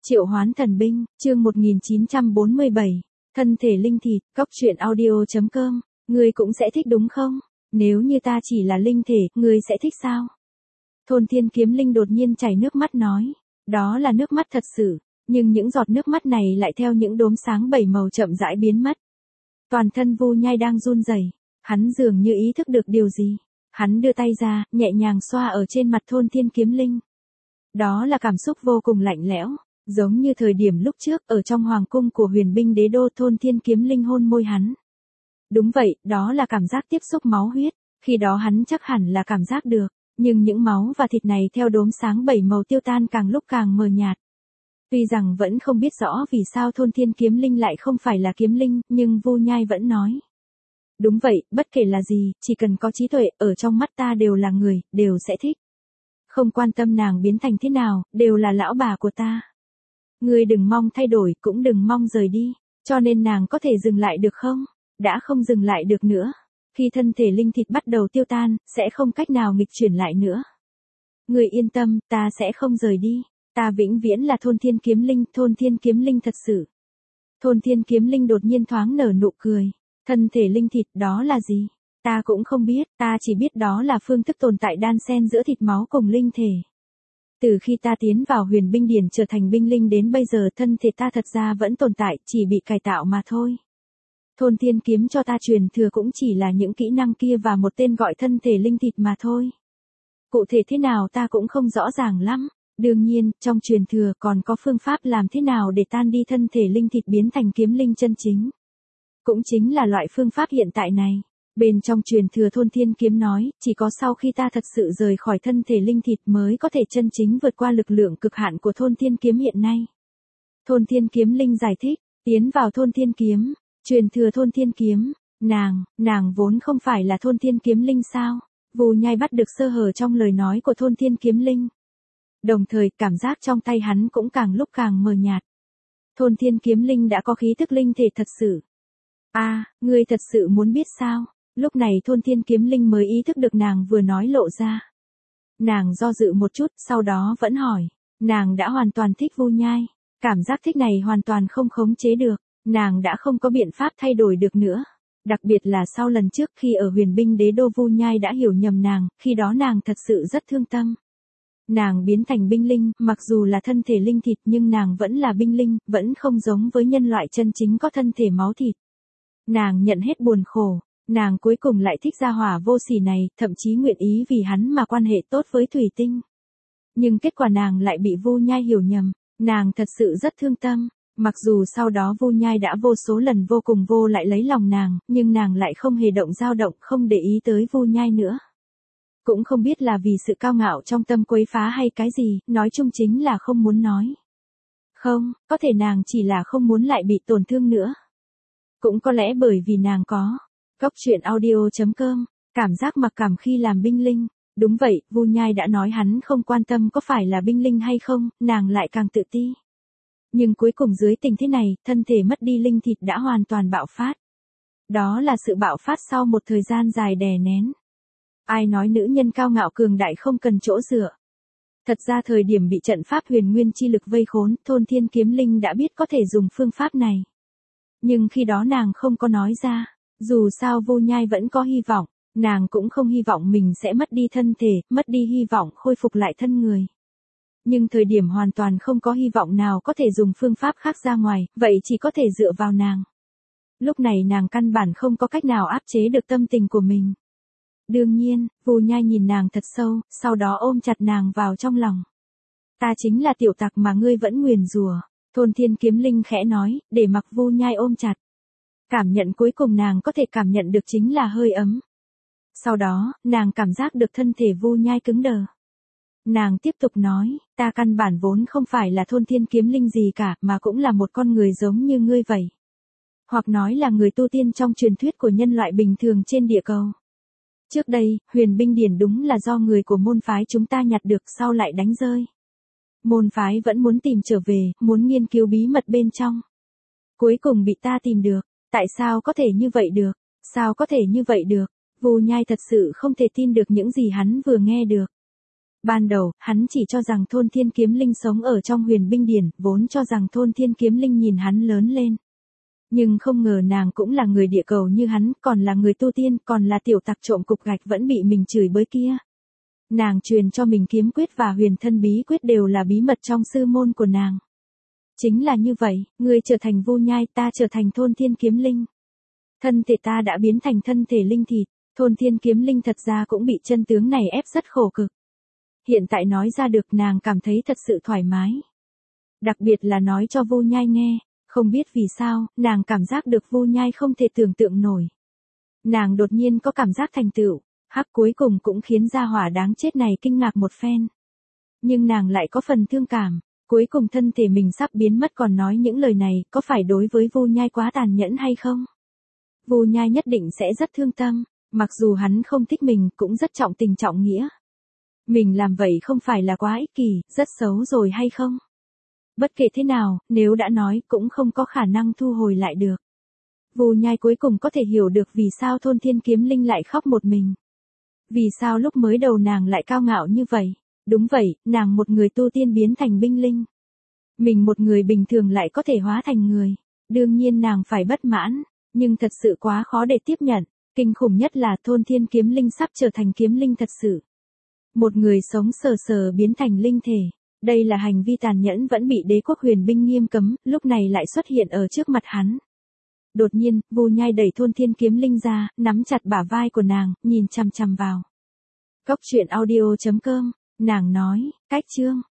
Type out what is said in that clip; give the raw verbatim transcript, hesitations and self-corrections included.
Triệu hoán thần binh, chương một nghìn chín trăm bốn mươi bảy, thân thể linh thịt, cóc truyện audio chấm com, ngươi cũng sẽ thích đúng không? Nếu như ta chỉ là linh thể, ngươi sẽ thích sao? Thôn Thiên Kiếm Linh đột nhiên chảy nước mắt nói, đó là nước mắt thật sự, nhưng những giọt nước mắt này lại theo những đốm sáng bảy màu chậm rãi biến mất. Toàn thân Vu Nhai đang run rẩy, hắn dường như ý thức được điều gì. Hắn đưa tay ra, nhẹ nhàng xoa ở trên mặt Thôn Thiên Kiếm Linh. Đó là cảm xúc vô cùng lạnh lẽo, giống như thời điểm lúc trước ở trong hoàng cung của Huyền Binh Đế Đô. Thôn Thiên Kiếm Linh hôn môi hắn. Đúng vậy, đó là cảm giác tiếp xúc máu huyết, khi đó hắn chắc hẳn là cảm giác được, nhưng những máu và thịt này theo đốm sáng bảy màu tiêu tan càng lúc càng mờ nhạt. Tuy rằng vẫn không biết rõ vì sao Thôn Thiên Kiếm Linh lại không phải là kiếm linh, nhưng Vu Nhai vẫn nói. Đúng vậy, bất kể là gì, chỉ cần có trí tuệ, ở trong mắt ta đều là người, đều sẽ thích. Không quan tâm nàng biến thành thế nào, đều là lão bà của ta. Ngươi đừng mong thay đổi, cũng đừng mong rời đi, cho nên nàng có thể dừng lại được không? Đã không dừng lại được nữa. Khi thân thể linh thịt bắt đầu tiêu tan, sẽ không cách nào nghịch chuyển lại nữa. Ngươi yên tâm, ta sẽ không rời đi. Ta vĩnh viễn là Thôn Thiên Kiếm Linh, Thôn Thiên Kiếm Linh thật sự. Thôn Thiên Kiếm Linh đột nhiên thoáng nở nụ cười. Thân thể linh thịt đó là gì? Ta cũng không biết, ta chỉ biết đó là phương thức tồn tại đan xen giữa thịt máu cùng linh thể. Từ khi ta tiến vào Huyền Binh Điển trở thành binh linh đến bây giờ, thân thể ta thật ra vẫn tồn tại, chỉ bị cải tạo mà thôi. Thôn Thiên Kiếm cho ta truyền thừa cũng chỉ là những kỹ năng kia và một tên gọi thân thể linh thịt mà thôi. Cụ thể thế nào ta cũng không rõ ràng lắm. Đương nhiên, trong truyền thừa còn có phương pháp làm thế nào để tan đi thân thể linh thịt biến thành kiếm linh chân chính. Cũng chính là loại phương pháp hiện tại này. Bên trong truyền thừa Thôn Thiên Kiếm nói, chỉ có sau khi ta thật sự rời khỏi thân thể linh thịt mới có thể chân chính vượt qua lực lượng cực hạn của Thôn Thiên Kiếm hiện nay. Thôn Thiên Kiếm Linh giải thích, tiến vào Thôn Thiên Kiếm, truyền thừa Thôn Thiên Kiếm, nàng, nàng vốn không phải là Thôn Thiên Kiếm Linh sao? Vu Nhai bắt được sơ hở trong lời nói của Thôn Thiên Kiếm Linh. Đồng thời, cảm giác trong tay hắn cũng càng lúc càng mờ nhạt. Thôn Thiên Kiếm Linh đã có khí tức linh thể thật sự. A, à, ngươi thật sự muốn biết sao? Lúc này Thôn Thiên Kiếm Linh mới ý thức được nàng vừa nói lộ ra. Nàng do dự một chút, sau đó vẫn hỏi. Nàng đã hoàn toàn thích Vu Nhai. Cảm giác thích này hoàn toàn không khống chế được. Nàng đã không có biện pháp thay đổi được nữa. Đặc biệt là sau lần trước khi ở Huyền Binh Đế Đô, Vu Nhai đã hiểu nhầm nàng, khi đó nàng thật sự rất thương tâm. Nàng biến thành binh linh, mặc dù là thân thể linh thịt nhưng nàng vẫn là binh linh, vẫn không giống với nhân loại chân chính có thân thể máu thịt. Nàng nhận hết buồn khổ, nàng cuối cùng lại thích gia hỏa vô sỉ này, thậm chí nguyện ý vì hắn mà quan hệ tốt với Thủy Tinh. Nhưng kết quả nàng lại bị Vu Nhai hiểu nhầm, nàng thật sự rất thương tâm. Mặc dù sau đó Vu Nhai đã vô số lần vô cùng vô lại lấy lòng nàng, nhưng nàng lại không hề động dao động, không để ý tới Vu Nhai nữa. Cũng không biết là vì sự cao ngạo trong tâm quấy phá hay cái gì, nói chung chính là không muốn nói. Không, có thể nàng chỉ là không muốn lại bị tổn thương nữa. Cũng có lẽ bởi vì nàng có cóc truyện audio chấm com, cảm giác mặc cảm khi làm binh linh. Đúng vậy, Vu Nhai đã nói hắn không quan tâm có phải là binh linh hay không, nàng lại càng tự ti. Nhưng cuối cùng dưới tình thế này, thân thể mất đi linh thịt đã hoàn toàn bạo phát. Đó là sự bạo phát sau một thời gian dài đè nén. Ai nói nữ nhân cao ngạo cường đại không cần chỗ dựa. Thật ra thời điểm bị trận pháp huyền nguyên chi lực vây khốn, Thôn Thiên Kiếm Linh đã biết có thể dùng phương pháp này. Nhưng khi đó nàng không có nói ra, dù sao Vu Nhai vẫn có hy vọng, nàng cũng không hy vọng mình sẽ mất đi thân thể, mất đi hy vọng khôi phục lại thân người. Nhưng thời điểm hoàn toàn không có hy vọng nào có thể dùng phương pháp khác ra ngoài, vậy chỉ có thể dựa vào nàng. Lúc này nàng căn bản không có cách nào áp chế được tâm tình của mình. Đương nhiên, Vu Nhai nhìn nàng thật sâu, sau đó ôm chặt nàng vào trong lòng. Ta chính là tiểu tặc mà ngươi vẫn nguyền rủa. Thôn Thiên Kiếm Linh khẽ nói, để mặc Vu Nhai ôm chặt. Cảm nhận cuối cùng nàng có thể cảm nhận được chính là hơi ấm. Sau đó, nàng cảm giác được thân thể Vu Nhai cứng đờ. Nàng tiếp tục nói, ta căn bản vốn không phải là Thôn Thiên Kiếm Linh gì cả, mà cũng là một con người giống như ngươi vậy. Hoặc nói là người tu tiên trong truyền thuyết của nhân loại bình thường trên địa cầu. Trước đây, Huyền Binh Điển đúng là do người của môn phái chúng ta nhặt được, sau lại đánh rơi. Môn phái vẫn muốn tìm trở về, muốn nghiên cứu bí mật bên trong. Cuối cùng bị ta tìm được. Tại sao có thể như vậy được? Sao có thể như vậy được? Vu Nhai thật sự không thể tin được những gì hắn vừa nghe được. Ban đầu, hắn chỉ cho rằng thôn thiên kiếm linh sống ở trong huyền binh điển, vốn cho rằng thôn thiên kiếm linh nhìn hắn lớn lên. Nhưng không ngờ nàng cũng là người địa cầu như hắn, còn là người tu tiên, còn là tiểu tặc trộm cục gạch vẫn bị mình chửi bới kia. Nàng truyền cho mình kiếm quyết và huyền thân bí quyết đều là bí mật trong sư môn của nàng. Chính là như vậy, ngươi trở thành Vu Nhai, ta trở thành thôn thiên kiếm linh. Thân thể ta đã biến thành thân thể linh thịt, thôn thiên kiếm linh thật ra cũng bị chân tướng này ép rất khổ cực. Hiện tại nói ra được nàng cảm thấy thật sự thoải mái. Đặc biệt là nói cho Vu Nhai nghe, không biết vì sao, nàng cảm giác được Vu Nhai không thể tưởng tượng nổi. Nàng đột nhiên có cảm giác thành tựu, hắc cuối cùng cũng khiến gia hỏa đáng chết này kinh ngạc một phen. Nhưng nàng lại có phần thương cảm, cuối cùng thân thể mình sắp biến mất còn nói những lời này, có phải đối với Vu Nhai quá tàn nhẫn hay không? Vu Nhai nhất định sẽ rất thương tâm, mặc dù hắn không thích mình, cũng rất trọng tình trọng nghĩa. Mình làm vậy không phải là quá ích kỷ, rất xấu rồi hay không? Bất kể thế nào, nếu đã nói cũng không có khả năng thu hồi lại được. Vu Nhai cuối cùng có thể hiểu được vì sao thôn thiên kiếm linh lại khóc một mình. Vì sao lúc mới đầu nàng lại cao ngạo như vậy? Đúng vậy, nàng một người tu tiên biến thành binh linh. Mình một người bình thường lại có thể hóa thành người. Đương nhiên nàng phải bất mãn, nhưng thật sự quá khó để tiếp nhận. Kinh khủng nhất là thôn thiên kiếm linh sắp trở thành kiếm linh thật sự. Một người sống sờ sờ biến thành linh thể. Đây là hành vi tàn nhẫn vẫn bị đế quốc huyền binh nghiêm cấm, lúc này lại xuất hiện ở trước mặt hắn. Đột nhiên, Vu Nhai đẩy thôn thiên kiếm linh ra, nắm chặt bả vai của nàng, nhìn chằm chằm vào. Cốc truyện audio chấm com, nàng nói, cách chương.